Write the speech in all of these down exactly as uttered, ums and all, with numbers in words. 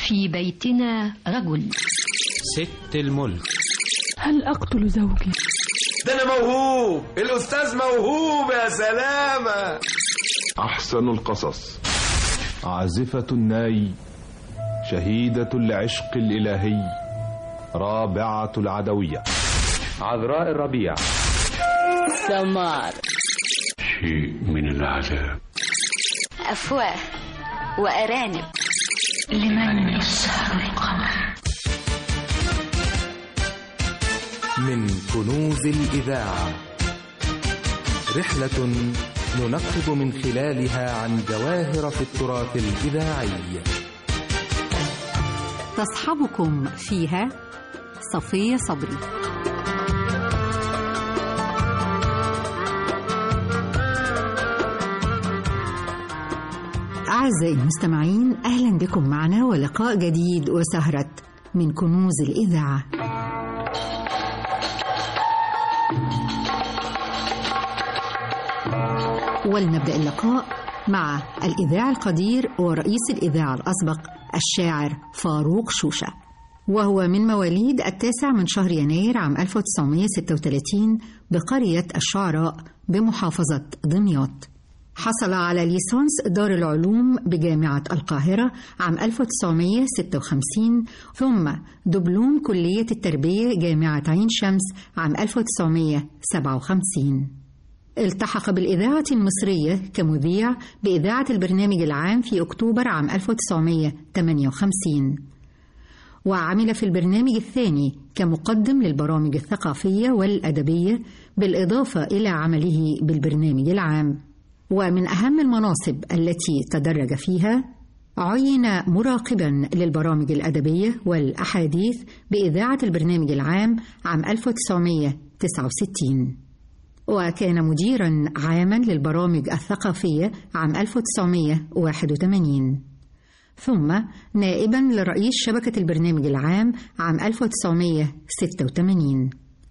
في بيتنا رجل. ست الملك. هل أقتل زوجي؟ ده أنا موهوب، الأستاذ موهوب يا سلامة. أحسن القصص. عازفة الناي، شهيدة العشق الإلهي، رابعة العدوية، عذراء الربيع، سمار، شيء من العذاب، أفواه وأرانب، لمن يسهر القمر. من كنوز الإذاعة، رحلة ننقب من خلالها عن جواهر في التراث الإذاعي. تصحبكم فيها صفية صبري. أعزائي المستمعين، أهلا بكم معنا ولقاء جديد وسهرة من كنوز الإذاعة. ولنبدأ اللقاء مع الإذاعي القدير ورئيس الإذاعة الأسبق الشاعر فاروق شوشة، وهو من مواليد التاسع من شهر يناير عام ألف وتسعمائة وستة وثلاثين بقرية الشعراء بمحافظة دمياط. حصل على ليسانس دار العلوم بجامعة القاهرة عام ألف وتسعمائة وستة وخمسين، ثم دبلوم كلية التربية جامعة عين شمس عام ألف وتسعمائة وسبعة وخمسين. التحق بالإذاعة المصرية كمذيع بإذاعة البرنامج العام في أكتوبر عام ألف وتسعمائة وثمانية وخمسين، وعمل في البرنامج الثاني كمقدم للبرامج الثقافية والأدبية بالإضافة إلى عمله بالبرنامج العام. ومن أهم المناصب التي تدرج فيها، عين مراقبا للبرامج الأدبية والأحاديث بإذاعة البرنامج العام عام ألف وتسعمائة وتسعة وستين، وكان مديرا عاما للبرامج الثقافية عام ألف وتسعمائة وواحد وثمانين، ثم نائبا لرئيس شبكة البرنامج العام عام ألف وتسعمائة وستة وثمانين،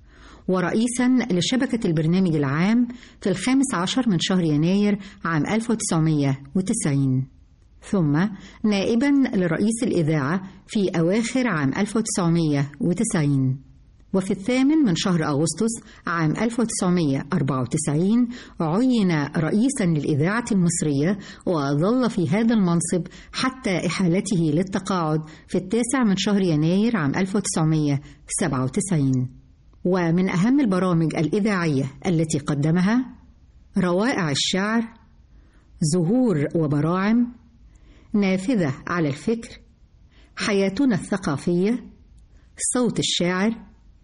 ورئيسا لشبكة البرنامج العام في الخامس عشر من شهر يناير عام ألف وتسعمائة وتسعين، ثم نائبا لرئيس الإذاعة في أواخر عام ألف وتسعمائة وتسعين، وفي الثامن من شهر أغسطس عام ألف وتسعمائة وأربعة وتسعين عين رئيسا للإذاعة المصرية، وظل في هذا المنصب حتى إحالته للتقاعد في التاسع من شهر يناير عام ألف وتسعمائة وسبعة وتسعين. ومن أهم البرامج الإذاعية التي قدمها روائع الشعر، زهور وبراعم، نافذة على الفكر، حياتنا الثقافية، صوت الشاعر،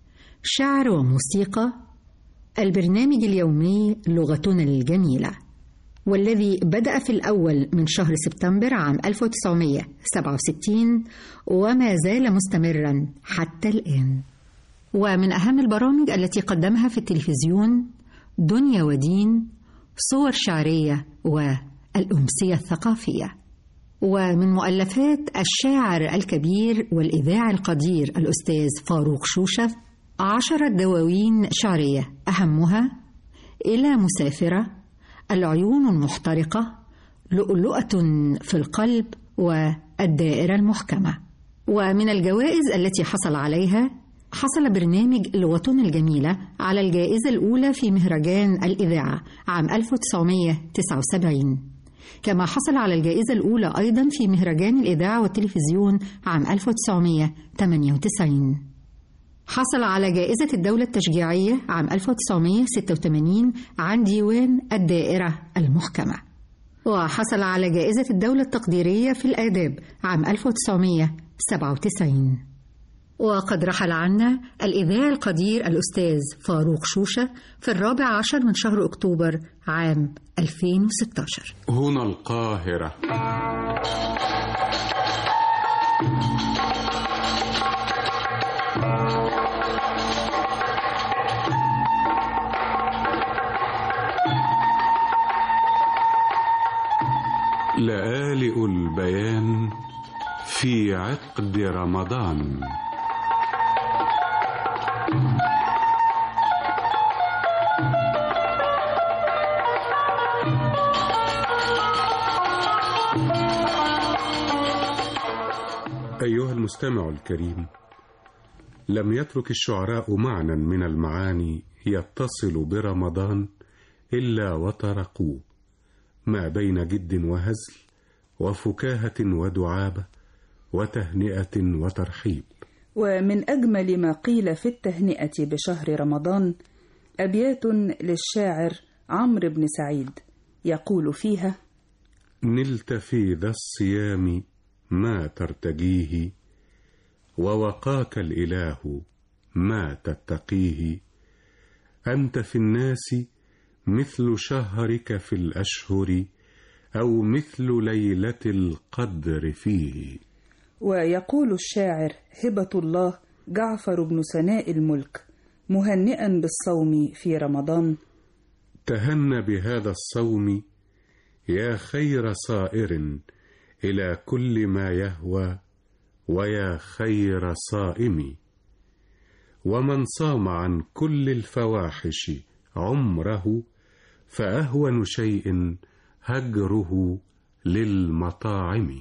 شعر وموسيقى، البرنامج اليومي لغتنا الجميلة، والذي بدأ في الأول من شهر سبتمبر عام ألف وتسعمائة وسبعة وستين وما زال مستمرا حتى الآن. ومن أهم البرامج التي قدمها في التلفزيون دنيا ودين، صور شعرية، والأمسية الثقافية. ومن مؤلفات الشاعر الكبير والإذاعي القدير الأستاذ فاروق شوشة عشرة دواوين شعرية، أهمها إلى مسافرة، العيون المحترقة، لؤلؤة في القلب، والدائرة المحكمة. ومن الجوائز التي حصل عليها، حصل برنامج لغتنا الجميلة على الجائزة الأولى في مهرجان الإذاعة عام ألف وتسعمائة وتسعة وسبعين، كما حصل على الجائزة الأولى أيضا في مهرجان الإذاعة والتلفزيون عام ألف وتسعمائة وثمانية وتسعين. حصل على جائزة الدولة التشجيعية عام ألف وتسعمائة وستة وثمانين عن ديوان الدائرة المحكمة، وحصل على جائزة الدولة التقديرية في الآداب عام ألف وتسعمائة وسبعة وتسعين. وقد رحل عنا الإذاعي القدير الأستاذ فاروق شوشة في الرابع عشر من شهر أكتوبر عام ألفين وستة عشر. هنا القاهرة. لآلئ البيان في عقد رمضان. أيها المستمع الكريم، لم يترك الشعراء معنى من المعاني يتصل برمضان إلا وطرقوه، ما بين جد وهزل وفكاهة ودعابة وتهنئة وترحيب. ومن أجمل ما قيل في التهنئة بشهر رمضان أبيات للشاعر عمرو بن سعيد يقول فيها: نلت في ذا الصيام ما ترتجيه، ووقاك الإله ما تتقيه، أنت في الناس مثل شهرك في الأشهر، أو مثل ليلة القدر فيه. ويقول الشاعر هبة الله جعفر بن سناء الملك مهنئا بالصوم في رمضان: تهن بهذا الصوم يا خير صائر إلى كل ما يهوى، ويا خير صائم. ومن صام عن كل الفواحش عمره، فأهون شيء هجره للمطاعم.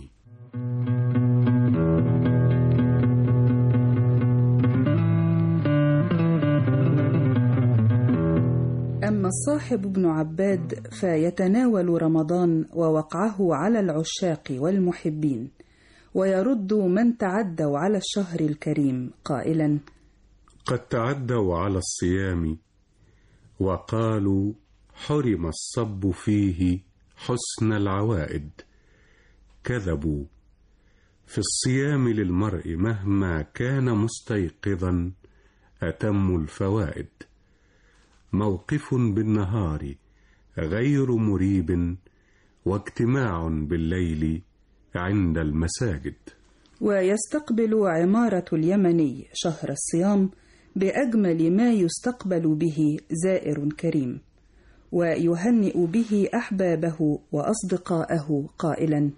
أما الصاحب ابن عباد فيتناول رمضان ووقعه على العشاق والمحبين، ويرد من تعدوا على الشهر الكريم قائلا: قد تعدوا على الصيام وقالوا حرم الصب فيه حسن العوائد. كذبوا، في الصيام للمرء مهما كان مستيقظا أتم الفوائد. موقف بالنهار غير مريب، واجتماع بالليل عند المساجد. ويستقبل عمارة اليمني شهر الصيام بأجمل ما يستقبل به زائر كريم، ويهنئ به أحبابه وأصدقاءه قائلا: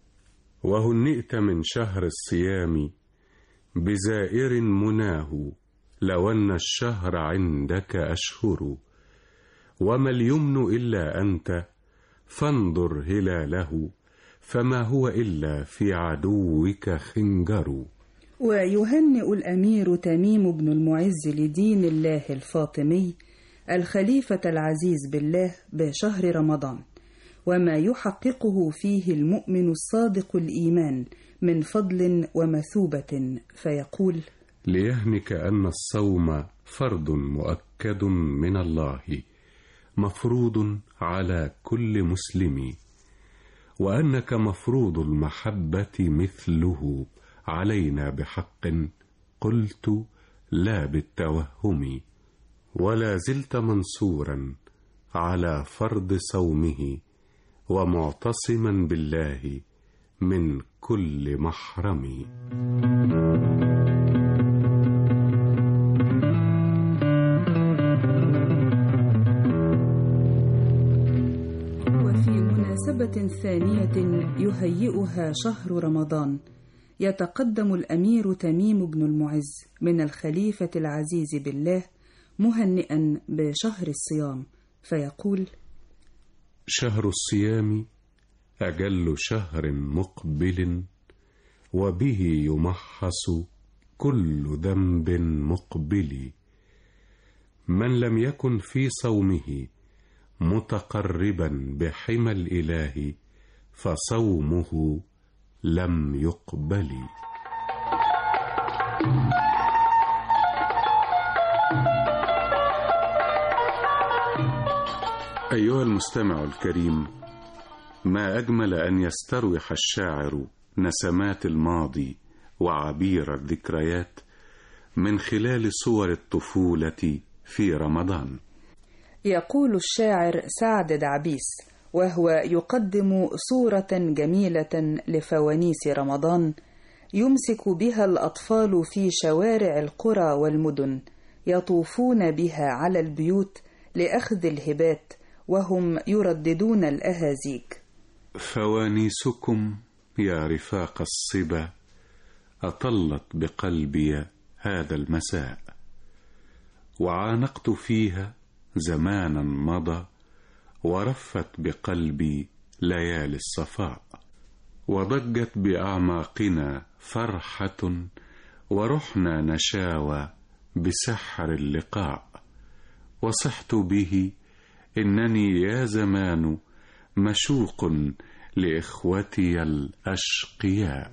وهنئت من شهر الصيام بزائر مناه، لو أن الشهر عندك أشهر، وما اليمن إلا أنت، فانظر هلاله، فما هو إلا في عدوك خنجر. ويهنئ الأمير تميم بن المعز لدين الله الفاطمي الخليفة العزيز بالله بشهر رمضان، وما يحققه فيه المؤمن الصادق الإيمان من فضل ومثوبة، فيقول: ليهنك أن الصوم فرض مؤكد من الله، مفروض على كل مسلم، وأنك مفروض المحبة مثله علينا بحق، قلت لا بالتوهم. ولا زلت منصورا على فرض صومه، ومعتصما بالله من كل محرم. وفي مناسبة ثانية يهيئها شهر رمضان، يتقدم الأمير تميم بن المعز من الخليفة العزيز بالله مهنئا بشهر الصيام، فيقول: شهر الصيام أجل شهر مقبل، وبه يمحص كل ذنب مقبل. من لم يكن في صومه متقربا بحمى الإله، فصومه لم يقبل. أيها المستمع الكريم، ما أجمل أن يستروح الشاعر نسمات الماضي وعبير الذكريات من خلال صور الطفولة في رمضان. يقول الشاعر سعد دعبيس وهو يقدم صورة جميلة لفوانيس رمضان يمسك بها الأطفال في شوارع القرى والمدن، يطوفون بها على البيوت لأخذ الهبات وهم يرددون الأهازيج: فوانيسكم يا رفاق الصبا أطلت بقلبي هذا المساء، وعانقت فيها زمانا مضى، ورفت بقلبي ليالي الصفاء. وضجت بأعماقنا فرحة، ورحنا نشاوى بسحر اللقاء. وصحت به إنني يا زمان مشوق لإخوتي الأشقياء.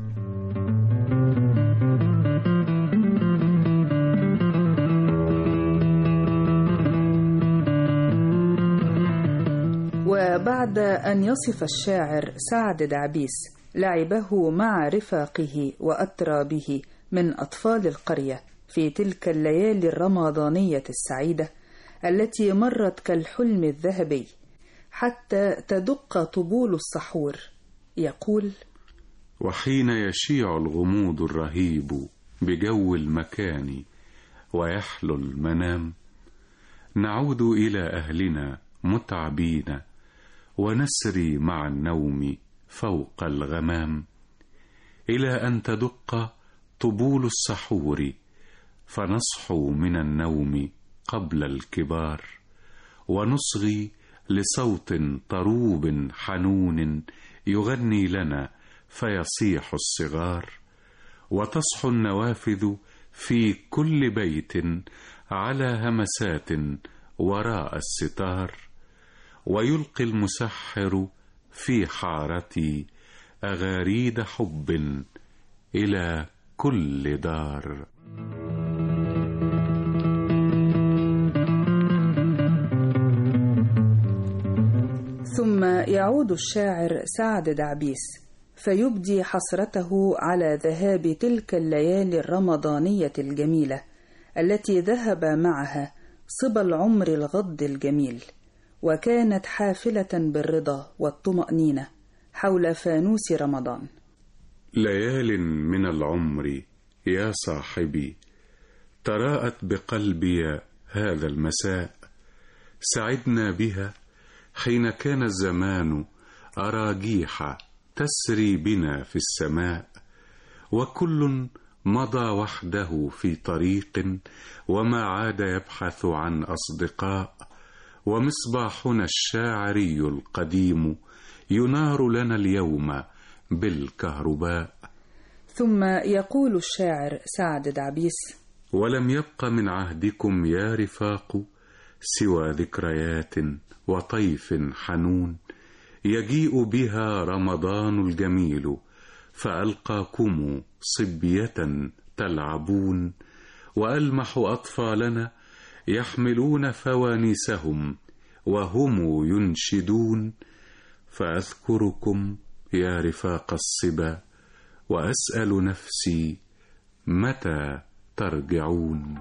وبعد أن يصف الشاعر سعد دعبيس لعبه مع رفاقه وأترابه من أطفال القرية في تلك الليالي الرمضانية السعيدة التي مرت كالحلم الذهبي حتى تدق طبول السحور، يقول: وحين يشيع الغموض الرهيب بجو المكان ويحلو المنام، نعود إلى أهلنا متعبين، ونسري مع النوم فوق الغمام، إلى أن تدق طبول السحور، فنصحو من النوم قبل الكبار، ونصغي لصوت طروب حنون يغني لنا فيصيح الصغار، وتصحو النوافذ في كل بيت على همسات وراء الستار، ويلقي المسحر في حارتي أغاريد حب إلى كل دار. ثم يعود الشاعر سعد دعبيس فيبدي حسرته على ذهاب تلك الليالي الرمضانية الجميلة التي ذهب معها صبا العمر الغض الجميل، وكانت حافلة بالرضا والطمأنينة حول فانوس رمضان. ليال من العمر يا صاحبي تراءت بقلبي هذا المساء، سعدنا بها حين كان الزمان أراجيح تسري بنا في السماء، وكل مضى وحده في طريق، وما عاد يبحث عن أصدقاء، ومصباحنا الشاعري القديم ينار لنا اليوم بالكهرباء. ثم يقول الشاعر سعد دعبيس: ولم يبق من عهدكم يا رفاق سوى ذكريات وطيف حنون، يجيء بها رمضان الجميل، فألقاكم صبية تلعبون، وألمح أطفالنا يحملون فوانيسهم وهم ينشدون، فأذكركم يا رفاق الصبا، وأسأل نفسي متى ترجعون.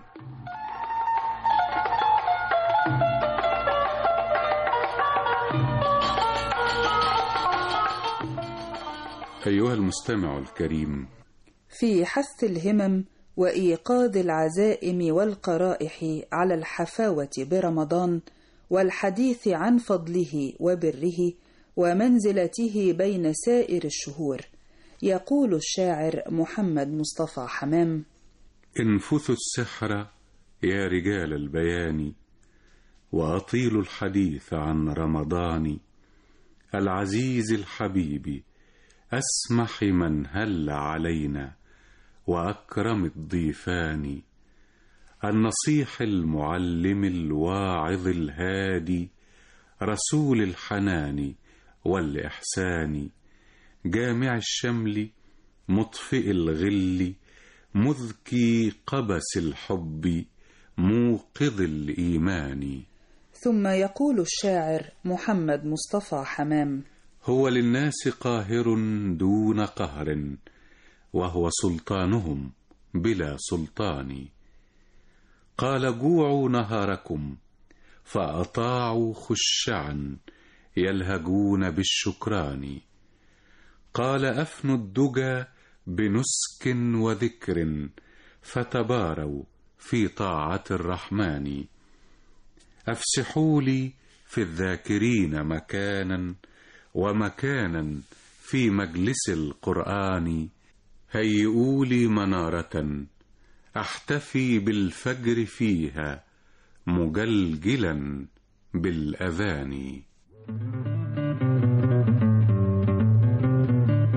أيها المستمع الكريم، في حث الهمم وإيقاظ العزائم والقرائح على الحفاوة برمضان، والحديث عن فضله وبره ومنزلته بين سائر الشهور، يقول الشاعر محمد مصطفى حمام: انفثوا السحر يا رجال البيان، وأطيلوا الحديث عن رمضان، العزيز الحبيب أسمح من هل علينا، وأكرم الضيفان، النصيح المعلم الواعظ الهادي، رسول الحنان والإحسان، جامع الشمل مطفئ الغل، مذكي قبس الحب موقظ الإيمان. ثم يقول الشاعر محمد مصطفى حمام: هو للناس قاهر دون قهر، وهو سلطانهم بلا سلطان، قال جوعوا نهاركم فأطاعوا خشعا، يلهجون بالشكران، قال أفنوا الدجى بنسك وذكر، فتباروا في طاعة الرحمن، أفسحوا لي في الذاكرين مكانا، ومكانا في مجلس القرآن، هيئوا لي منارة أحتفي بالفجر فيها، مجلجلا بالأذان.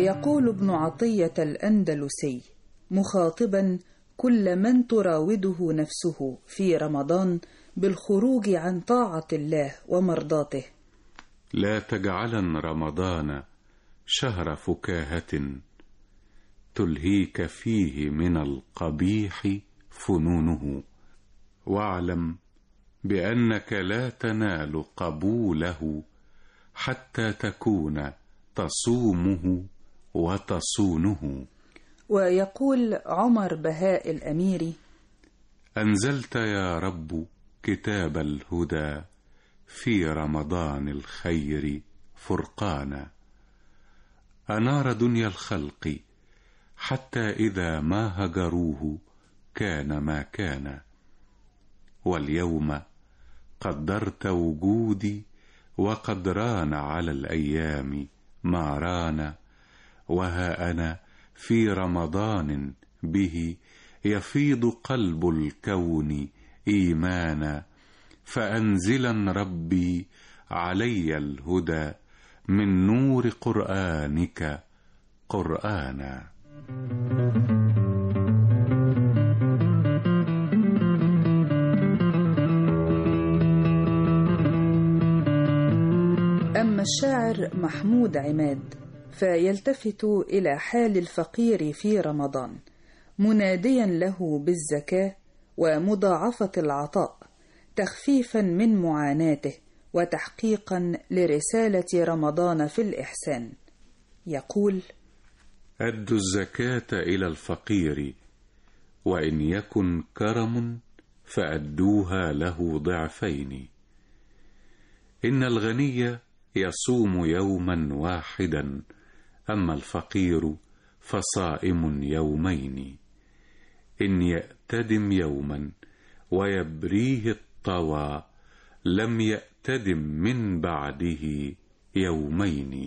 ويقول ابن عطية الأندلسي مخاطبا كل من تراوده نفسه في رمضان بالخروج عن طاعة الله ومرضاته: لا تجعلن رمضان شهر فكاهة تلهيك فيه من القبيح فنونه، واعلم بأنك لا تنال قبوله حتى تكون تصومه وتصونه. ويقول عمر بهاء الأميري: أنزلت يا رب كتاب الهدى في رمضان الخير فرقانا، أنار دنيا الخلق حتى إذا ما هجروه كان ما كان، واليوم قدرت وجودي وقد ران على الأيام ما ران، وها أنا في رمضان به يفيض قلب الكون إيمانا، فأنزلا ربي علي الهدى من نور قرآنك قرآنا. أما الشاعر محمود عماد فيلتفت إلى حال الفقير في رمضان مناديا له بالزكاة ومضاعفة العطاء تخفيفا من معاناته وتحقيقا لرسالة رمضان في الإحسان. يقول: أدوا الزكاة إلى الفقير، وإن يكن كرم فأدوها له ضعفين. إن الغني يصوم يوما واحدا، أما الفقير فصائم يومين. إن يأتدم يوما ويبريه الطوى، لم يأتدم من بعده يومين.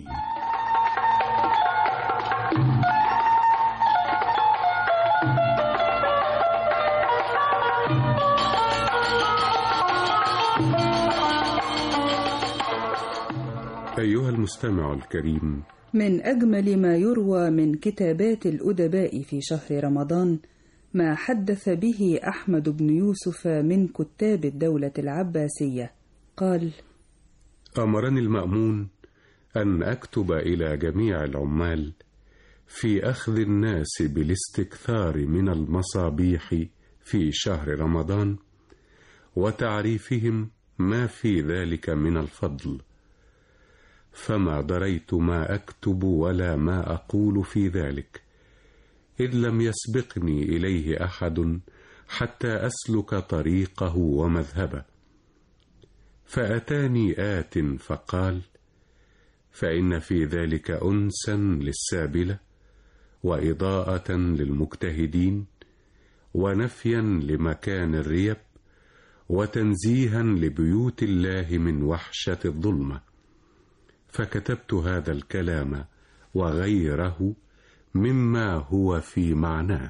أيها المستمع الكريم، من أجمل ما يروى من كتابات الأدباء في شهر رمضان ما حدث به أحمد بن يوسف من كتاب الدولة العباسية. قال: أمرني المأمون أن أكتب إلى جميع العمال في أخذ الناس بالاستكثار من المصابيح في شهر رمضان، وتعريفهم ما في ذلك من الفضل، فما دريت ما أكتب ولا ما أقول في ذلك، إذ لم يسبقني إليه أحد حتى أسلك طريقه ومذهبه. فأتاني آت فقال: فإن في ذلك أنسا للسابلة، وإضاءة للمجتهدين، ونفيا لمكان الريب، وتنزيها لبيوت الله من وحشة الظلمة. فكتبت هذا الكلام وغيره مما هو في معناه.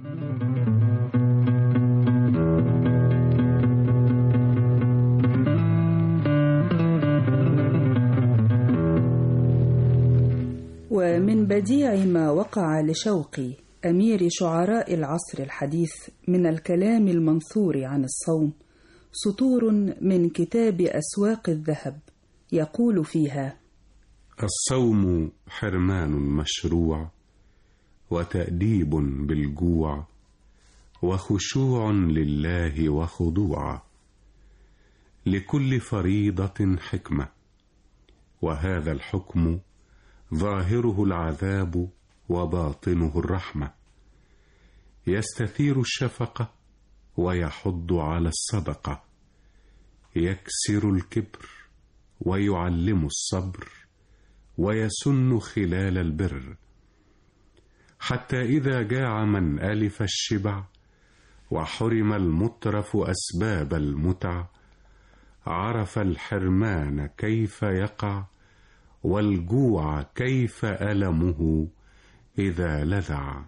ومن بديع ما وقع لشوقي أمير شعراء العصر الحديث من الكلام المنثور عن الصوم سطور من كتاب أسواق الذهب يقول فيها: الصوم حرمان مشروع، وتأديب بالجوع، وخشوع لله وخضوع، لكل فريضة حكمة، وهذا الحكم ظاهره العذاب وباطنه الرحمة، يستثير الشفقة ويحض على الصدقة، يكسر الكبر ويعلم الصبر، ويسن خلال البر، حتى إذا جاع من ألف الشبع وحرم المترف أسباب المتع، عرف الحرمان كيف يقع، والجوع كيف ألمه إذا لذع.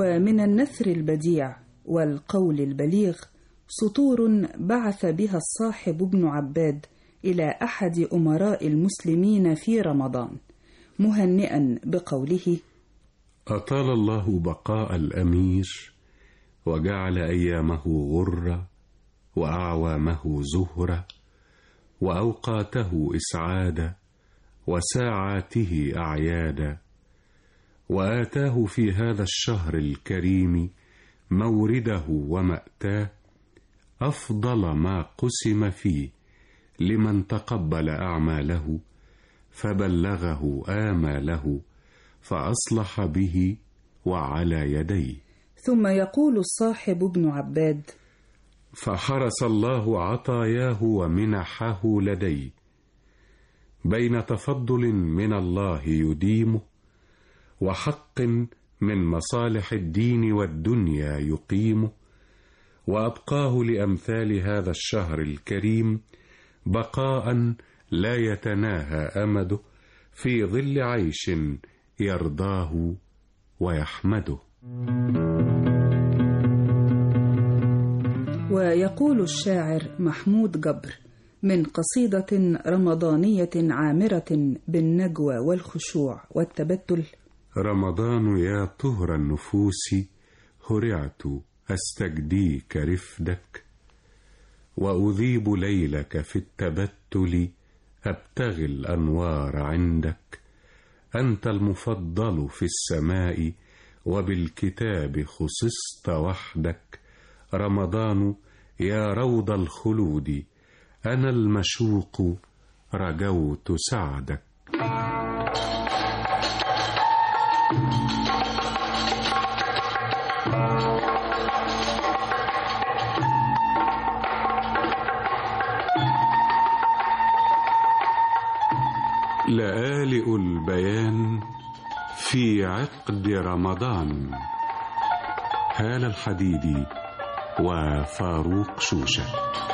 ومن النثر البديع والقول البليغ سطور بعث بها الصاحب ابن عباد إلى أحد أمراء المسلمين في رمضان مهنئا بقوله: أطال الله بقاء الأمير وجعل أيامه غرة وأعوامه زهرة وأوقاته إسعادا وساعاته أعيادا، وآتاه في هذا الشهر الكريم مورده ومأتاه أفضل ما قسم فيه لمن تقبل أعماله فبلغه آماله فأصلح به وعلى يديه. ثم يقول الصاحب ابن عباد: فحرس الله عطاياه ومنحه لدي بين تفضل من الله يديمه وحق من مصالح الدين والدنيا يقيمه، وأبقاه لأمثال هذا الشهر الكريم بقاء لا يتناهى أمده في ظل عيش يرضاه ويحمده. ويقول الشاعر محمود جبر من قصيدة رمضانية عامرة بالنجوى والخشوع والتبتل: رمضان يا طهر النفوس هرعت أستجديك رفدك، وأذيب ليلك في التبتل أبتغي الأنوار عندك، أنت المفضل في السماء وبالكتاب خصصت وحدك، رمضان يا روض الخلود أنا المشوق رجوت سعدك. لآلئ البيان في عقد رمضان، هالة الحديدي وفاروق شوشة.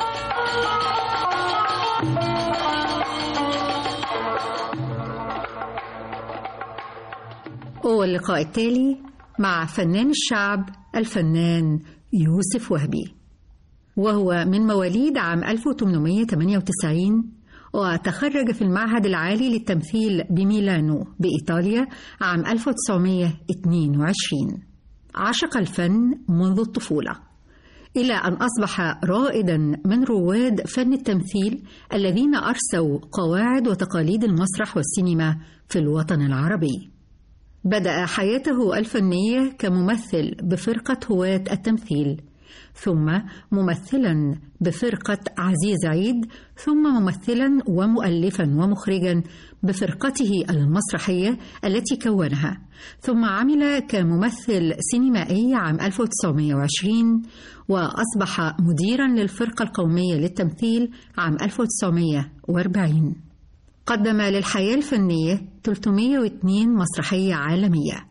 واللقاء التالي مع فنان الشعب الفنان يوسف وهبي، وهو من مواليد عام ألف وثمانمائة وثمانية وتسعين، وتخرج في المعهد العالي للتمثيل بميلانو بإيطاليا عام ألف وتسعمائة واثنين وعشرين. عشق الفن منذ الطفولة إلى أن أصبح رائدا من رواد فن التمثيل الذين أرسوا قواعد وتقاليد المسرح والسينما في الوطن العربي. بدأ حياته الفنية كممثل بفرقة هواة التمثيل، ثم ممثلا بفرقة عزيز عيد، ثم ممثلا ومؤلفا ومخرجا بفرقته المسرحية التي كونها، ثم عمل كممثل سينمائي عام ألف وتسعمائة وعشرين، وأصبح مديرا للفرقة القومية للتمثيل عام ألف وتسعمائة وأربعين. قدم للحياة الفنية ثلاثمائة واثنين مسرحية عالمية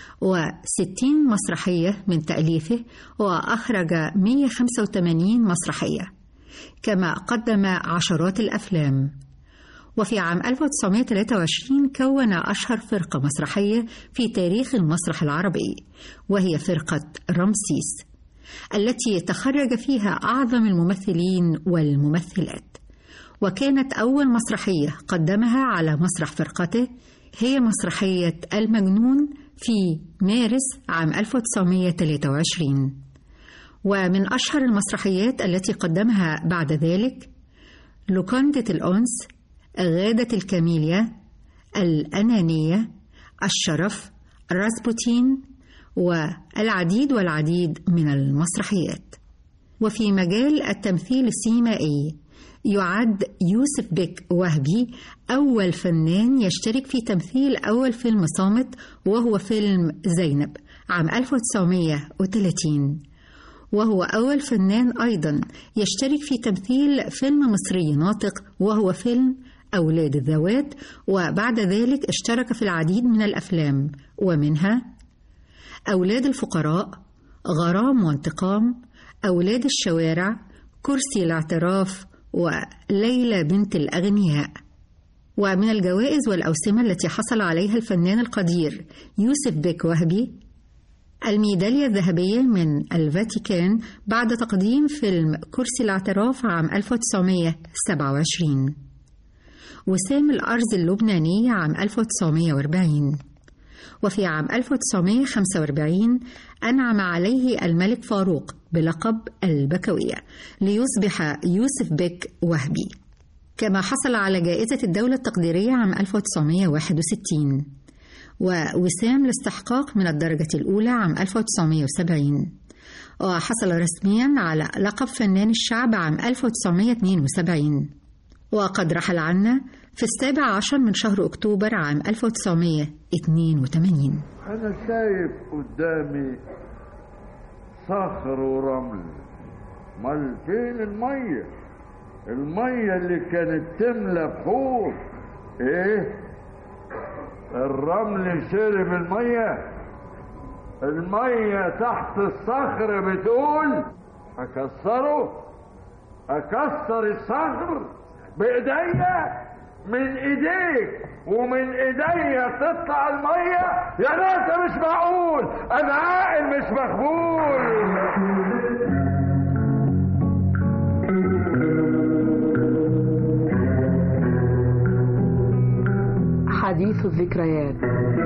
وستين مسرحية من تأليفه، وأخرج مائة وخمسة وثمانين مسرحية، كما قدم عشرات الأفلام. وفي عام ألف وتسعمائة وثلاثة وعشرين كون أشهر فرقة مسرحية في تاريخ المسرح العربي، وهي فرقة رمسيس، التي تخرج فيها أعظم الممثلين والممثلات. وكانت أول مسرحية قدمها على مسرح فرقته هي مسرحية المجنون في مارس عام ألف وتسعمائة وثلاثة وعشرين. ومن أشهر المسرحيات التي قدمها بعد ذلك لوكاندة الأنس، غادة الكاميليا، الأنانية، الشرف، راسبوتين، والعديد والعديد من المسرحيات. وفي مجال التمثيل السينمائي يعد يوسف بك وهبي أول فنان يشترك في تمثيل أول فيلم صامت، وهو فيلم زينب عام ألف وتسعمائة وثلاثين، وهو أول فنان أيضا يشترك في تمثيل فيلم مصري ناطق، وهو فيلم أولاد الذوات. وبعد ذلك اشترك في العديد من الأفلام، ومنها أولاد الفقراء، غرام وانتقام، أولاد الشوارع، كرسي الاعتراف، وليلى بنت الأغنياء. ومن الجوائز والأوسمة التي حصل عليها الفنان القدير يوسف بك وهبي: الميدالية الذهبية من الفاتيكان بعد تقديم فيلم كرسي الاعتراف عام ألف وتسعمائة وسبعة وعشرين. وسام الأرز اللبناني عام ألف وتسعمائة وأربعين. وفي عام ألف وتسعمائة وخمسة وأربعين أنعم عليه الملك فاروق بلقب البكوية ليصبح يوسف بك وهبي. كما حصل على جائزة الدولة التقديرية عام ألف وتسعمائة وواحد وستين، ووسام الاستحقاق من الدرجة الأولى عام ألف وتسعمائة وسبعين، وحصل رسميا على لقب فنان الشعب عام ألف وتسعمائة واثنين وسبعين. وقد رحل عنا في السابع عشر من شهر أكتوبر عام ألف وتسعمائة واثنين وثمانين. أنا شايف قدامي صخر ورمل. مال فين المية؟ المية اللي كانت تملى بحور. ايه؟ الرمل شرب المية. المية تحت الصخر بتقول أكسره، أكسر الصخر بإيديا، من إيديك ومن إيديا تطلع المية. يا ناس مش معقول، أنا عاقل مش مخبول. حديث الذكريات.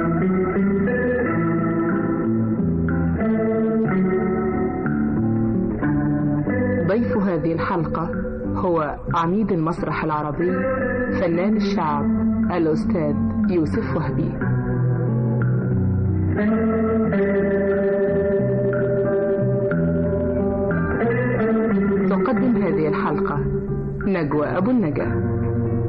ضيف هذه الحلقة هو عميد المسرح العربي فنان الشعب الأستاذ يوسف وهبي. تقدم هذه الحلقة نجوى أبو النجا.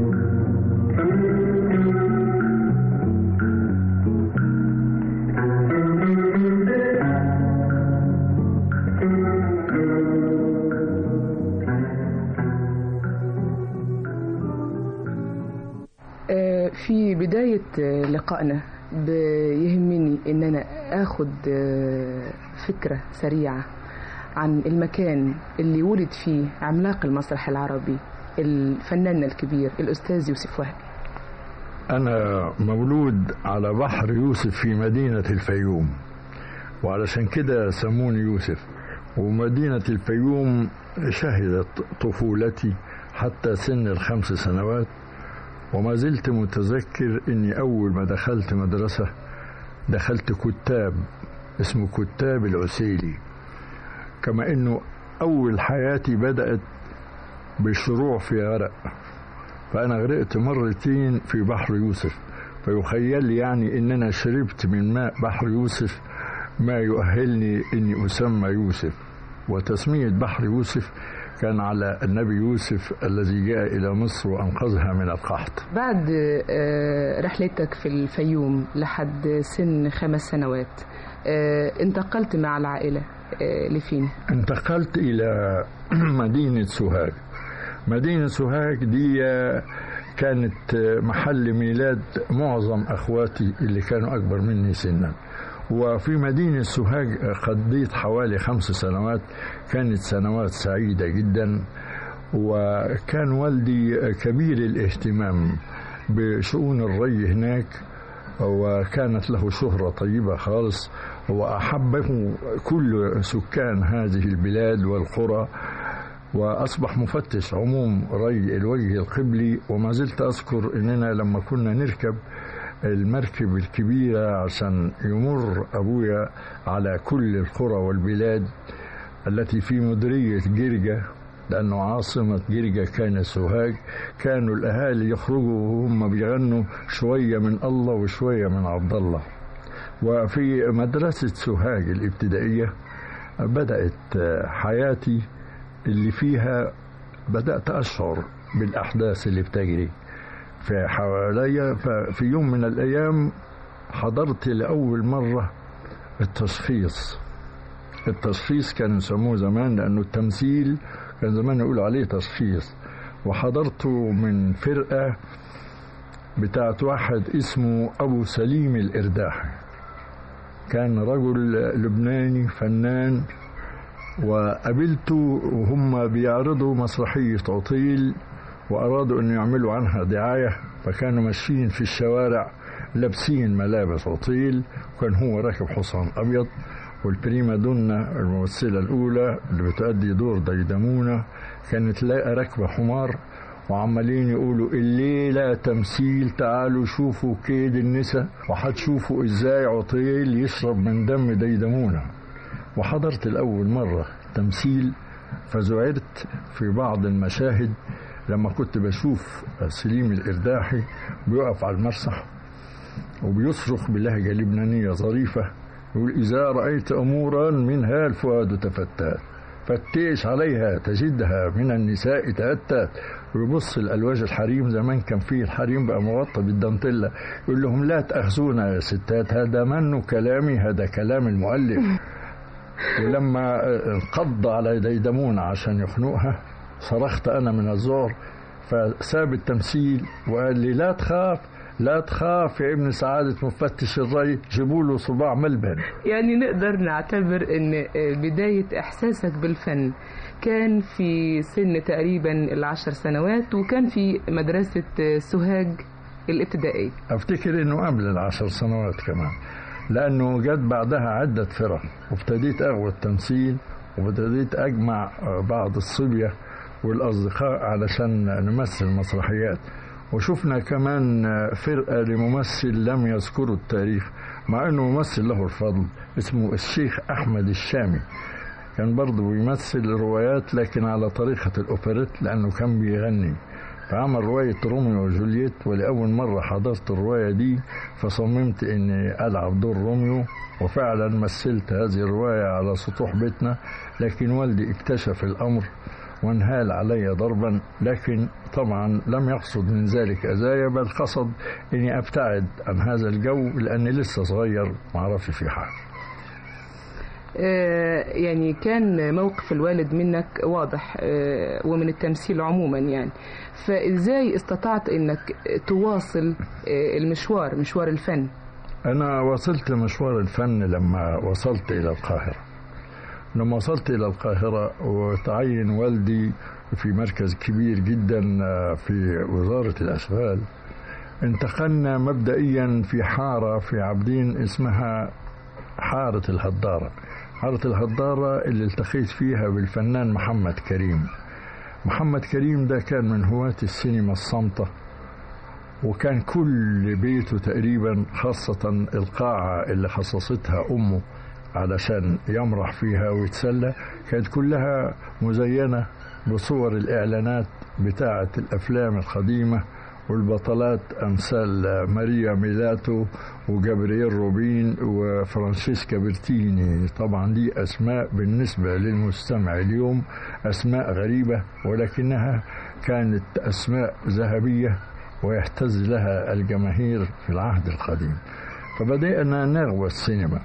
في بداية لقائنا بيهمني ان انا اخد فكرة سريعة عن المكان اللي ولد فيه عملاق المسرح العربي الفنان الكبير الأستاذ يوسف وهبي. أنا مولود على بحر يوسف في مدينة الفيوم، وعلشان كده سموني يوسف. ومدينة الفيوم شهدت طفولتي حتى سن الخمس سنوات، وما زلت متذكر اني اول ما دخلت مدرسة دخلت كتاب اسمه كتاب العسيلي، كما انه اول حياتي بدأت بالشروع في غرق، فانا غرقت مرتين في بحر يوسف، فيخيل لي يعني ان انا شربت من ماء بحر يوسف ما يؤهلني اني اسمى يوسف. وتسمية بحر يوسف كان على النبي يوسف الذي جاء إلى مصر وأنقذها من القحط. بعد رحلتك في الفيوم لحد سن خمس سنوات انتقلت مع العائلة لفين؟ انتقلت إلى مدينة سوهاج. مدينة سوهاج دي كانت محل ميلاد معظم أخواتي اللي كانوا أكبر مني سنا. وفي مدينة سوهاج قضيت حوالي خمس سنوات، كانت سنوات سعيدة جدا. وكان والدي كبير الاهتمام بشؤون الري هناك، وكانت له شهرة طيبة خالص، وأحبه كل سكان هذه البلاد والقرى، وأصبح مفتش عموم ري الوجه القبلي. وما زلت أذكر أننا لما كنا نركب المركب الكبيرة عشان يمر أبويا على كل القرى والبلاد التي في مديرية جرجة، لأنه عاصمة جرجة كان سوهاج، كانوا الأهالي يخرجوا وهم بيغنوا شوية من الله وشوية من عبد الله. وفي مدرسة سوهاج الابتدائية بدأت حياتي اللي فيها بدأت أشعر بالأحداث اللي بتجري في حواليا. ففي يوم من الأيام حضرت لأول مرة التشخيص. التشخيص كان يسموه زمان، لأنه التمثيل كان زمان يقول عليه تشخيص. وحضرته من فرقة بتاعت واحد اسمه أبو سليم الإرداحي، كان رجل لبناني فنان. وقابلته وهم بيعرضوا مسرحية عطيل، وأرادوا أن يعملوا عنها دعاية، فكانوا ماشيين في الشوارع لابسين ملابس عطيل، وكان هو راكب حصان أبيض، والبريما دونا الممثلة الأولى اللي بتؤدي دور ديدمونة كانت راكبة حمار وعمالين يقولوا الليلة تمثيل، تعالوا شوفوا كيد النساء وهتشوفوا ازاي عطيل يشرب من دم ديدمونة. وحضرت الأول مرة تمثيل فزعرت في بعض المشاهد لما كنت بشوف سليم الإرداحي بيقف على المسرح وبيصرخ بلهجة لبنانية ظريفة يقول إذا رأيت أمورا منها الفؤاد تفتات فتش عليها تجدها من النساء تأتت. ويبص الألواج الحريم، زمان كان فيه الحريم بقى مغطى بالدانتيلا، يقول لهم لا تأخذونا يا ستات، هذا منه كلامي، هذا كلام المؤلف. ولما انقض على ديدمونة عشان يخنقها صرخت أنا من الذعر، فساب التمثيل وقال لي لا تخاف لا تخاف يا ابن سعادة مفتش الري، جيبوا له صباع ملبن. يعني نقدر نعتبر ان بداية احساسك بالفن كان في سن تقريبا العشر سنوات، وكان في مدرسة سوهاج الابتدائية. افتكر انه قبل العشر سنوات كمان، لانه جت بعدها عدة فرق وابتديت اغوى التمثيل وابتديت اجمع بعض الصبية والاصدقاء علشان نمثل مسرحيات. وشفنا كمان فرقة لممثل لم يذكره التاريخ مع انه ممثل له الفضل، اسمه الشيخ احمد الشامي، كان برضه بيمثل روايات لكن على طريقة الأوبريت لأنه كان بيغني. فعمل رواية روميو وجولييت، ولأول مرة حضرت الرواية دي فصممت إني ألعب دور روميو، وفعلا مثلت هذه الرواية على سطوح بيتنا. لكن والدي اكتشف الأمر وانهال علي ضربا، لكن طبعا لم يقصد من ذلك أذايا، بل قصد إني أبتعد عن هذا الجو لأني لسه صغير معرفش في حاجة. يعني كان موقف الوالد منك واضح ومن التمثيل عموما، يعني فإزاي استطعت أنك تواصل المشوار مشوار الفن؟ أنا وصلت مشوار الفن لما وصلت إلى القاهرة. لما وصلت إلى القاهرة وتعين والدي في مركز كبير جدا في وزارة الأشغال، انتقلنا مبدئيا في حارة في عابدين اسمها حارة الهضارة. حارة الهضارة اللي التقيت فيها بالفنان محمد كريم. محمد كريم ده كان من هواة السينما الصامتة، وكان كل بيته تقريبا، خاصة القاعة اللي خصصتها أمه علشان يمرح فيها ويتسلى، كانت كلها مزينة بصور الإعلانات بتاعة الأفلام القديمة والبطلات أمثال ماريا ميلاتو وجابرييل روبين وفرانشيسكا بيرتيني. طبعا دي أسماء بالنسبة للمستمع اليوم أسماء غريبة، ولكنها كانت أسماء ذهبية ويحتز لها الجماهير في العهد القديم. فبدأنا نغوى السينما،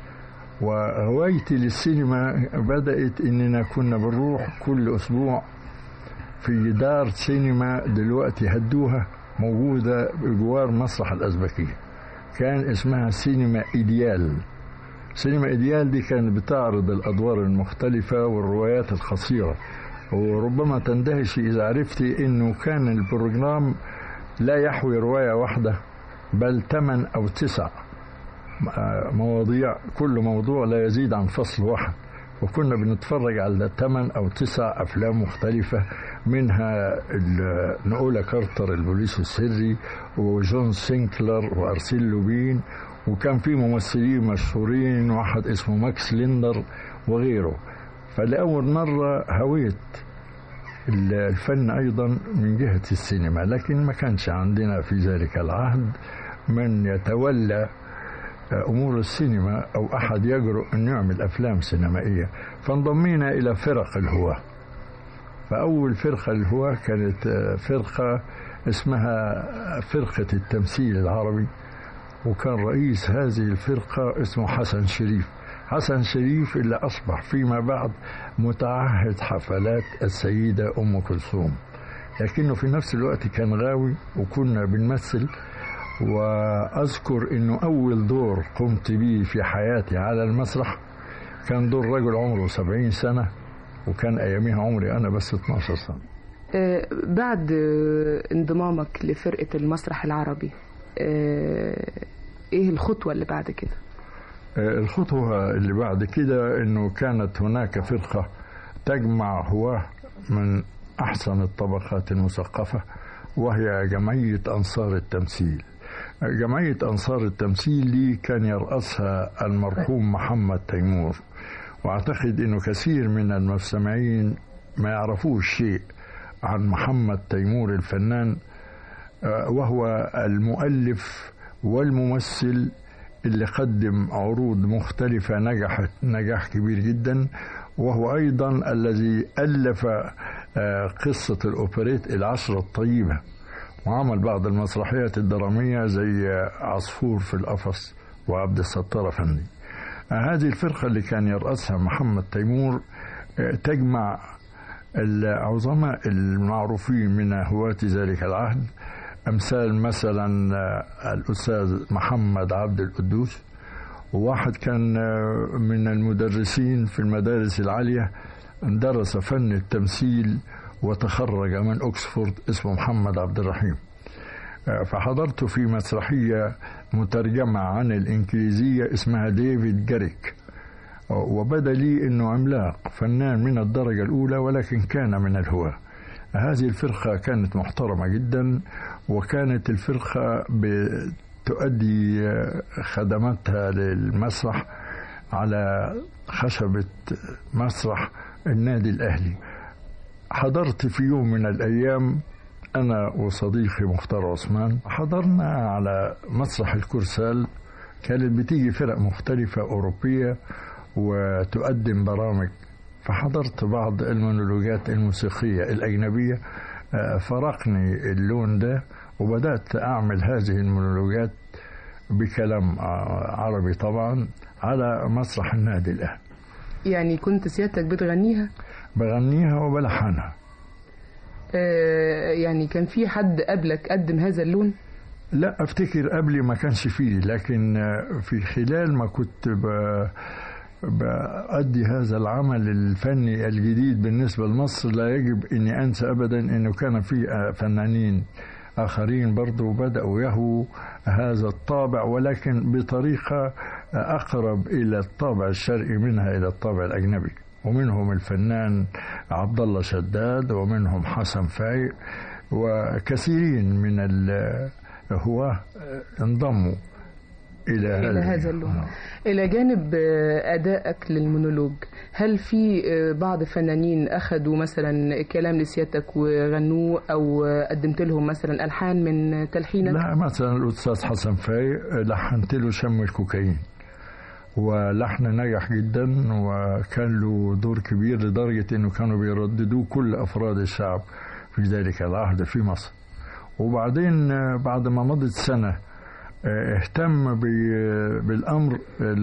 وهوايتي للسينما بدأت إننا كنا بنروح كل أسبوع في دار سينما دلوقتي هدوها موجودة بجوار مسرح الأزبكية، كان اسمها سينما إيديال. سينما إيديال دي كانت بتعرض الأدوار المختلفة والروايات القصيرة، وربما تندهشي إذا عرفتي إنه كان البروجرام لا يحوي رواية واحدة بل ثمان أو تسع مواضيع، كل موضوع لا يزيد عن فصل واحد، وكنا بنتفرج على ثمان أو تسع أفلام مختلفة، منها نقول كارتر البوليس السري وجون سينكلر وأرسيل لوبين، وكان في ممثلين مشهورين، واحد اسمه ماكس ليندر وغيره. فلأول مرة هويت الفن أيضا من جهة السينما، لكن ما كانش عندنا في ذلك العهد من يتولى أمور السينما أو أحد يجرؤ أن يعمل أفلام سينمائية. فانضمينا إلى فرق الهواة. فأول فرقة الهواة كانت فرقة اسمها فرقة التمثيل العربي، وكان رئيس هذه الفرقة اسمه حسن شريف. حسن شريف اللي أصبح فيما بعد متعهد حفلات السيدة أم كلثوم، لكنه في نفس الوقت كان غاوي وكنا بنمثل. وأذكر أنه أول دور قمت به في حياتي على المسرح كان دور رجل عمره سبعين سنة، وكان أيامها عمري أنا بس اثناشر سنة. أه بعد انضمامك لفرقة المسرح العربي، أه إيه الخطوة اللي بعد كده؟ الخطوة اللي بعد كده أنه كانت هناك فرقة تجمع هواه من أحسن الطبقات المثقفة، وهي جمعية أنصار التمثيل. جمعية أنصار التمثيل دي كان يرأسها المرحوم محمد تيمور، وأعتقد أنه كثير من المستمعين ما يعرفوش شيء عن محمد تيمور الفنان، وهو المؤلف والممثل اللي قدم عروض مختلفة نجحت نجاح كبير جدا، وهو أيضا الذي ألف قصة الأوبريت العشرة الطيبة، وعمل بعض المسرحيات الدرامية زي عصفور في القفص وعبد الستار أفندي. هذه الفرقة اللي كان يرأسها محمد تيمور تجمع العظماء المعروفين من هواة ذلك العهد، أمثال مثلا الأستاذ محمد عبد القدوس، وواحد كان من المدرسين في المدارس العالية درس فن التمثيل وتخرج من أكسفورد اسمه محمد عبد الرحيم. فحضرت في مسرحية مترجمة عن الإنجليزية اسمها ديفيد جاريك، وبدا لي أنه عملاق فنان من الدرجة الأولى ولكن كان من الهواة. هذه الفرقة كانت محترمة جدا، وكانت الفرقة بتؤدي خدماتها للمسرح على خشبة مسرح النادي الأهلي. حضرت في يوم من الأيام أنا وصديقي مختار عثمان، حضرنا على مسرح الكرسال، كانت بتيجي فرق مختلفة أوروبية وتقدم برامج، فحضرت بعض المونولوجات الموسيقية الأجنبية، فرقني اللون ده وبدأت أعمل هذه المونولوجات بكلام عربي طبعا على مسرح النادي الأهلي. يعني كنت سيادتك بتغنيها؟ بغنيها وبلحنها. آه يعني كان في حد قبلك قدم هذا اللون؟ لا أفتكر قبلي ما كانش فيه، لكن في خلال ما كنت ب... بأدي هذا العمل الفني الجديد بالنسبة لمصر لا يجب أني أنسى أبدا أنه كان في فنانين آخرين برضو بدأوا يهووا هذا الطابع، ولكن بطريقة أقرب إلى الطابع الشرقي منها إلى الطابع الأجنبي، ومنهم الفنان عبد الله شداد، ومنهم حسن فايق، وكثيرين من الهواة انضموا إلى, إلى هذا اللون. إلى جانب أدائك للمونولوج، هل في بعض الفنانين أخذوا مثلا كلام لسيادتك وغنوه، أو قدمت لهم مثلا ألحان من تلحينك؟ لا، مثلا الأستاذ حسن فايق لحنت له شم الكوكايين، ولحن نجح جدا وكان له دور كبير لدرجة أنه كانوا بيرددوه كل أفراد الشعب في ذلك العهد في مصر. وبعدين بعد ما مضت سنة اهتم بالأمر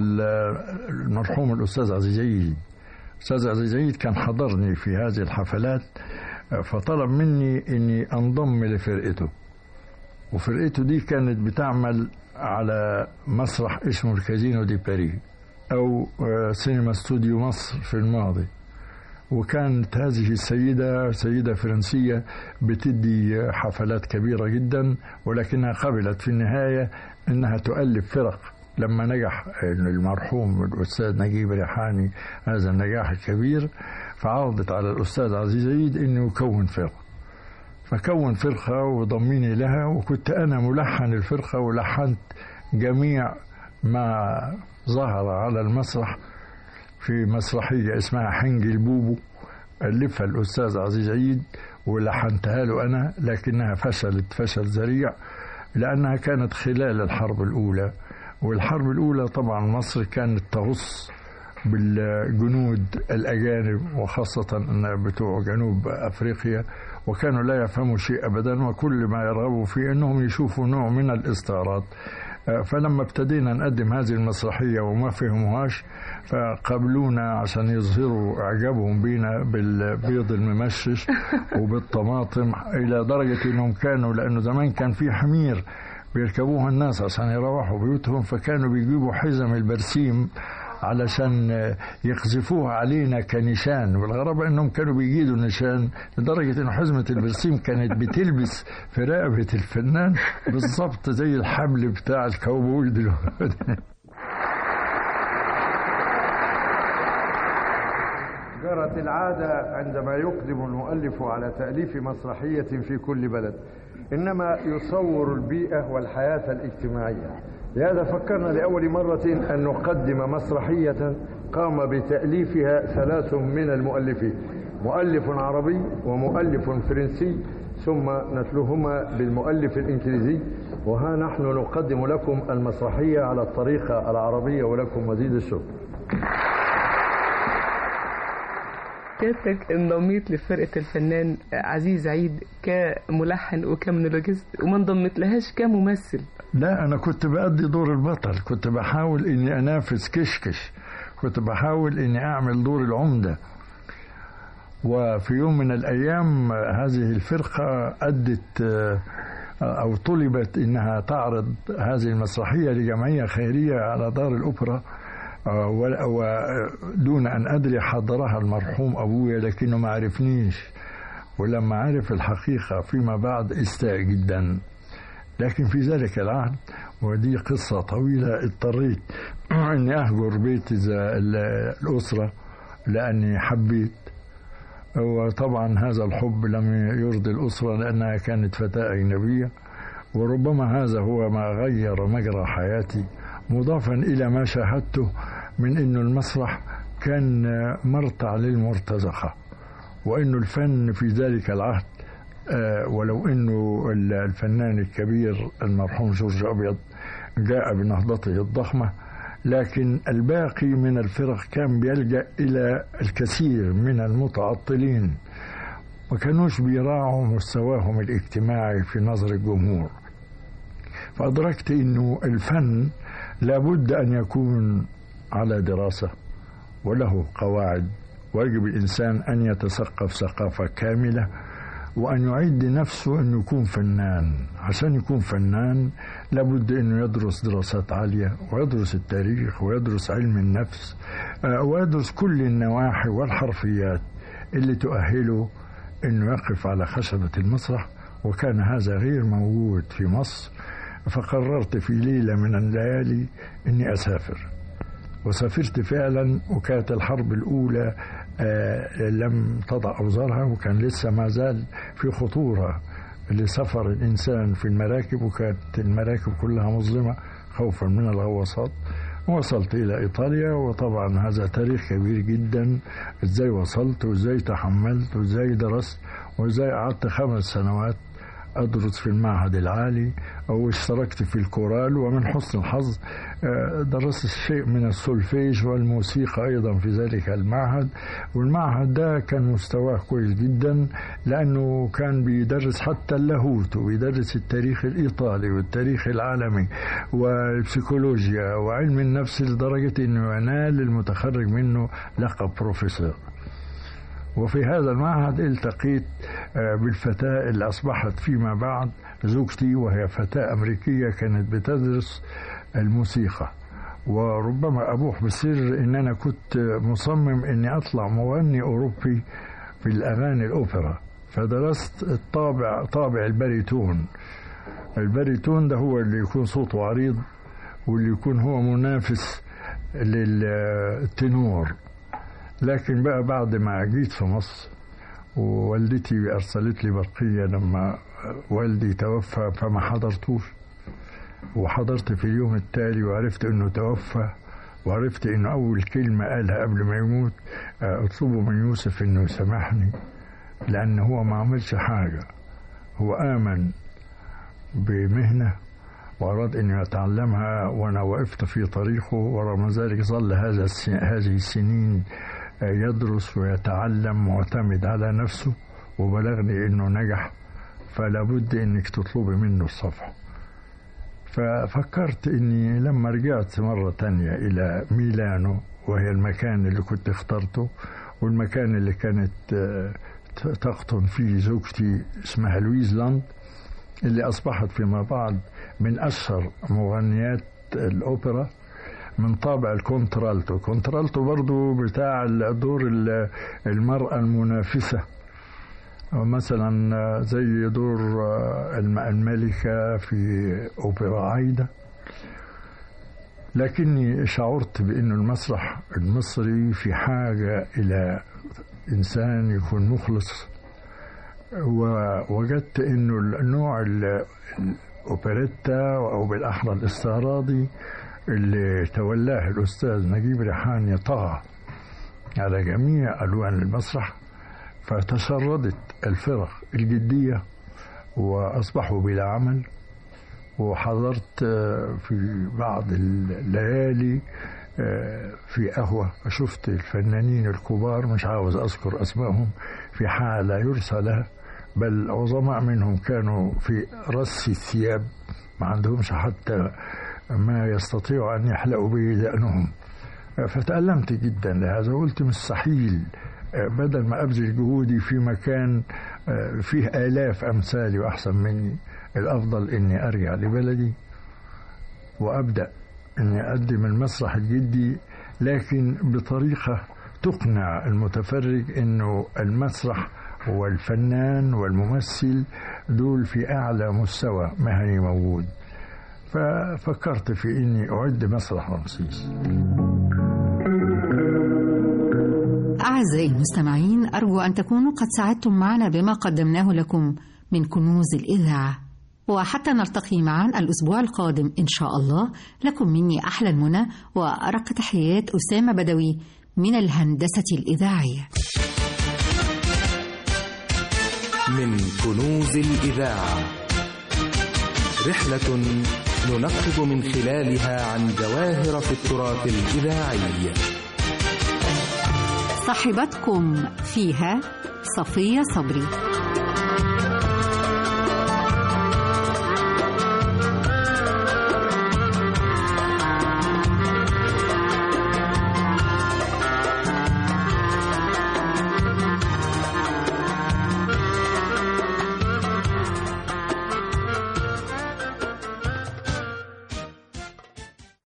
المرحوم الأستاذ عزيز عيد. الأستاذ عزيز عيد كان حضرني في هذه الحفلات، فطلب مني أني أنضم لفرقته، وفرقته دي كانت بتعمل على مسرح اسمه الكازينو دي باريس أو سينما استوديو مصر في الماضي. وكانت هذه السيدة سيدة فرنسية بتدي حفلات كبيرة جدا، ولكنها قبلت في النهاية أنها تؤلف فرق. لما نجح المرحوم الأستاذ نجيب ريحاني هذا النجاح الكبير، فعرضت على الأستاذ عزيز عيد أنه يكون فرقة، فكون فرقة وضمني لها، وكنت أنا ملحن الفرقة ولحنت جميع ما ظهر على المسرح في مسرحية اسمها حنج البوبو، ألفها الأستاذ عزيز عيد ولحنتها له أنا، لكنها فشلت فشل ذريع لأنها كانت خلال الحرب الأولى. والحرب الأولى طبعا مصر كانت تغص بالجنود الأجانب، وخاصة بتوع جنوب أفريقيا، وكانوا لا يفهموا شيء أبدا، وكل ما يرغبوا فيه أنهم يشوفوا نوع من الاستعراض. فلما ابتدينا نقدم هذه المسرحية وما فهموهاش، فقابلونا عشان يظهروا إعجابهم بينا بالبيض الممشش وبالطماطم، إلى درجة أنهم كانوا، لأنه زمان كان في حمير بيركبوها الناس عشان يروحوا بيوتهم، فكانوا بيجيبوا حزم البرسيم علشان يقذفوها علينا كنشان. والغرب انهم كانوا بيجيدوا النشان لدرجه ان حزمه البرسيم كانت بتلبس في رقبه الفنان بالضبط زي الحبل بتاع الكاوبوي دلوقتي. جرت العادة عندما يقدم المؤلف على تأليف مسرحية في كل بلد إنما يصور البيئة والحياة الاجتماعية. لهذا فكرنا لأول مرة أن نقدم مسرحية قام بتأليفها ثلاث من المؤلفين، مؤلف عربي ومؤلف فرنسي ثم نتلوهما بالمؤلف الإنجليزي. وها نحن نقدم لكم المسرحية على الطريقة العربية ولكم مزيد الشكر. كاتك انضميت لفرقة الفنان عزيز عيد كملحن وكمونولوجيست وما انضمت لهاش كممثل. لا، أنا كنت بأدي دور البطل، كنت بحاول إني أنافس كشكش، كنت بحاول إني أعمل دور العمدة. وفي يوم من الأيام هذه الفرقة أدت أو طلبت إنها تعرض هذه المسرحية لجمعية خيرية على دار الأوبرا، ودون أن أدري حضرها المرحوم أبويا لكنه ما عرفنيش، ولما عرف الحقيقة فيما بعد استاء جدا. لكن في ذلك العهد، ودي قصة طويلة، اضطريت أني أهجر بيت الأسرة لأني حبيت، وطبعا هذا الحب لم يرضي الأسرة لأنها كانت فتاة أجنبية، وربما هذا هو ما غير مجرى حياتي، مضافا إلى ما شاهدته من أنه المسرح كان مرتع للمرتزقة، وأنه الفن في ذلك العهد ولو أنه الفنان الكبير المرحوم جورج أبيض جاء بنهضته الضخمة، لكن الباقي من الفرق كان بيلجأ إلى الكثير من المتعطلين، ما كانوش بيراعوا مستواهم الاجتماعي في نظر الجمهور. فأدركت أنه الفن لابد أن يكون على دراسة وله قواعد، ويجب الإنسان أن يتثقف ثقافة كاملة وأن يعد نفسه أن يكون فنان. عشان يكون فنان لابد أنه يدرس دراسات عالية، ويدرس التاريخ، ويدرس علم النفس، ويدرس كل النواحي والحرفيات اللي تؤهله أنه يقف على خشبة المسرح، وكان هذا غير موجود في مصر. فقررت في ليلة من الليالي أني أسافر، وسافرت فعلا، وكانت الحرب الأولى آه لم تضع أوزارها، وكان لسه ما زال في خطورة لسفر الإنسان في المراكب، وكانت المراكب كلها مظلمة خوفا من الغواصات. وصلت إلى إيطاليا، وطبعا هذا تاريخ كبير جدا، إزاي وصلت وإزاي تحملت وإزاي درست وإزاي قعدت خمس سنوات أدرس في المعهد العالي، أو اشتركت في الكورال، ومن حسن الحظ درست شيء من السولفيج والموسيقى أيضا في ذلك المعهد. والمعهد ده كان مستواه كويس جدا، لأنه كان بيدرس حتى اللاهوت، وبيدرس التاريخ الإيطالي والتاريخ العالمي والبسيكولوجيا وعلم النفس، لدرجة أنه ينال المتخرج منه لقب بروفيسور. وفي هذا المعهد التقيت بالفتاة اللي أصبحت فيما بعد زوجتي، وهي فتاة أمريكية كانت بتدرس الموسيقى. وربما أبوح بسر إن أنا كنت مصمم إني أطلع مغني أوروبي في الأغاني الأوبرا، فدرست الطابع طابع الباريتون. الباريتون ده هو اللي يكون صوته عريض، واللي يكون هو منافس للتنور. لكن بقى بعد ما جيت في مصر ووالدتي أرسلت لي برقية لما والدي توفى، فما حضرتوش، وحضرت في اليوم التالي وعرفت أنه توفى، وعرفت أنه أول كلمة قالها قبل ما يموت أطلبوا من يوسف أنه يسامحني، لأن هو ما عملش حاجة، هو آمن بمهنة وأراد أن يتعلمها، وأنا وقفت في طريقه، ورغم ذلك ظل هذا هذه السنين يدرس ويتعلم معتمد على نفسه، وبلغني أنه نجح، فلا بد أنك تطلبي منه الصفحة. ففكرت أني لما رجعت مرة تانية إلى ميلانو، وهي المكان اللي كنت اخترته والمكان اللي كانت تقطن فيه زوجتي اسمها لويز لاند، اللي أصبحت فيما بعد من أشهر مغنيات الأوبرا من طابع الكونترالتو. الكونترالتو برضو بتاع دور المرأة المنافسة، مثلا زي دور الملكة في أوبرا عايدة. لكني شعرت بأن المسرح المصري في حاجة إلى إنسان يكون مخلص، ووجدت أنه النوع الأوبريتا أو بالأحرى الاستعراضي اللي تولاه الأستاذ نجيب ريحاني طغى على جميع ألوان المسرح، فتشردت الفرق الجدية وأصبحوا بلا عمل. وحضرت في بعض الليالي في قهوة شفت الفنانين الكبار، مش عاوز أذكر أسمائهم، في حالة يرثى لها، بل عظماء منهم كانوا في رص الثياب، ما عندهمش حتى ما يستطيعوا أن يحلقوا به دقنهم. فتألمت جدا لهذا، وقلت مستحيل بدل ما أبذل جهودي في مكان فيه آلاف أمثالي وأحسن مني، الأفضل إني أرجع لبلدي وأبدأ إني أقدم المسرح الجدي، لكن بطريقة تقنع المتفرج إنه المسرح والفنان والممثل دول في أعلى مستوى مهني موجود. ففكرت في إني أعد مسرح رمسيس. أعزائي المستمعين، أرجو أن تكونوا قد ساعدتم معنا بما قدمناه لكم من كنوز الإذاعة، وحتى نلتقي معا الأسبوع القادم إن شاء الله، لكم مني أحلى المنى وأرق تحيات أسامة بدوي من الهندسة الإذاعية. من كنوز الإذاعة، رحلة ننقب من خلالها عن جواهر في التراث الإذاعي. صاحبتكم فيها صفية صبري.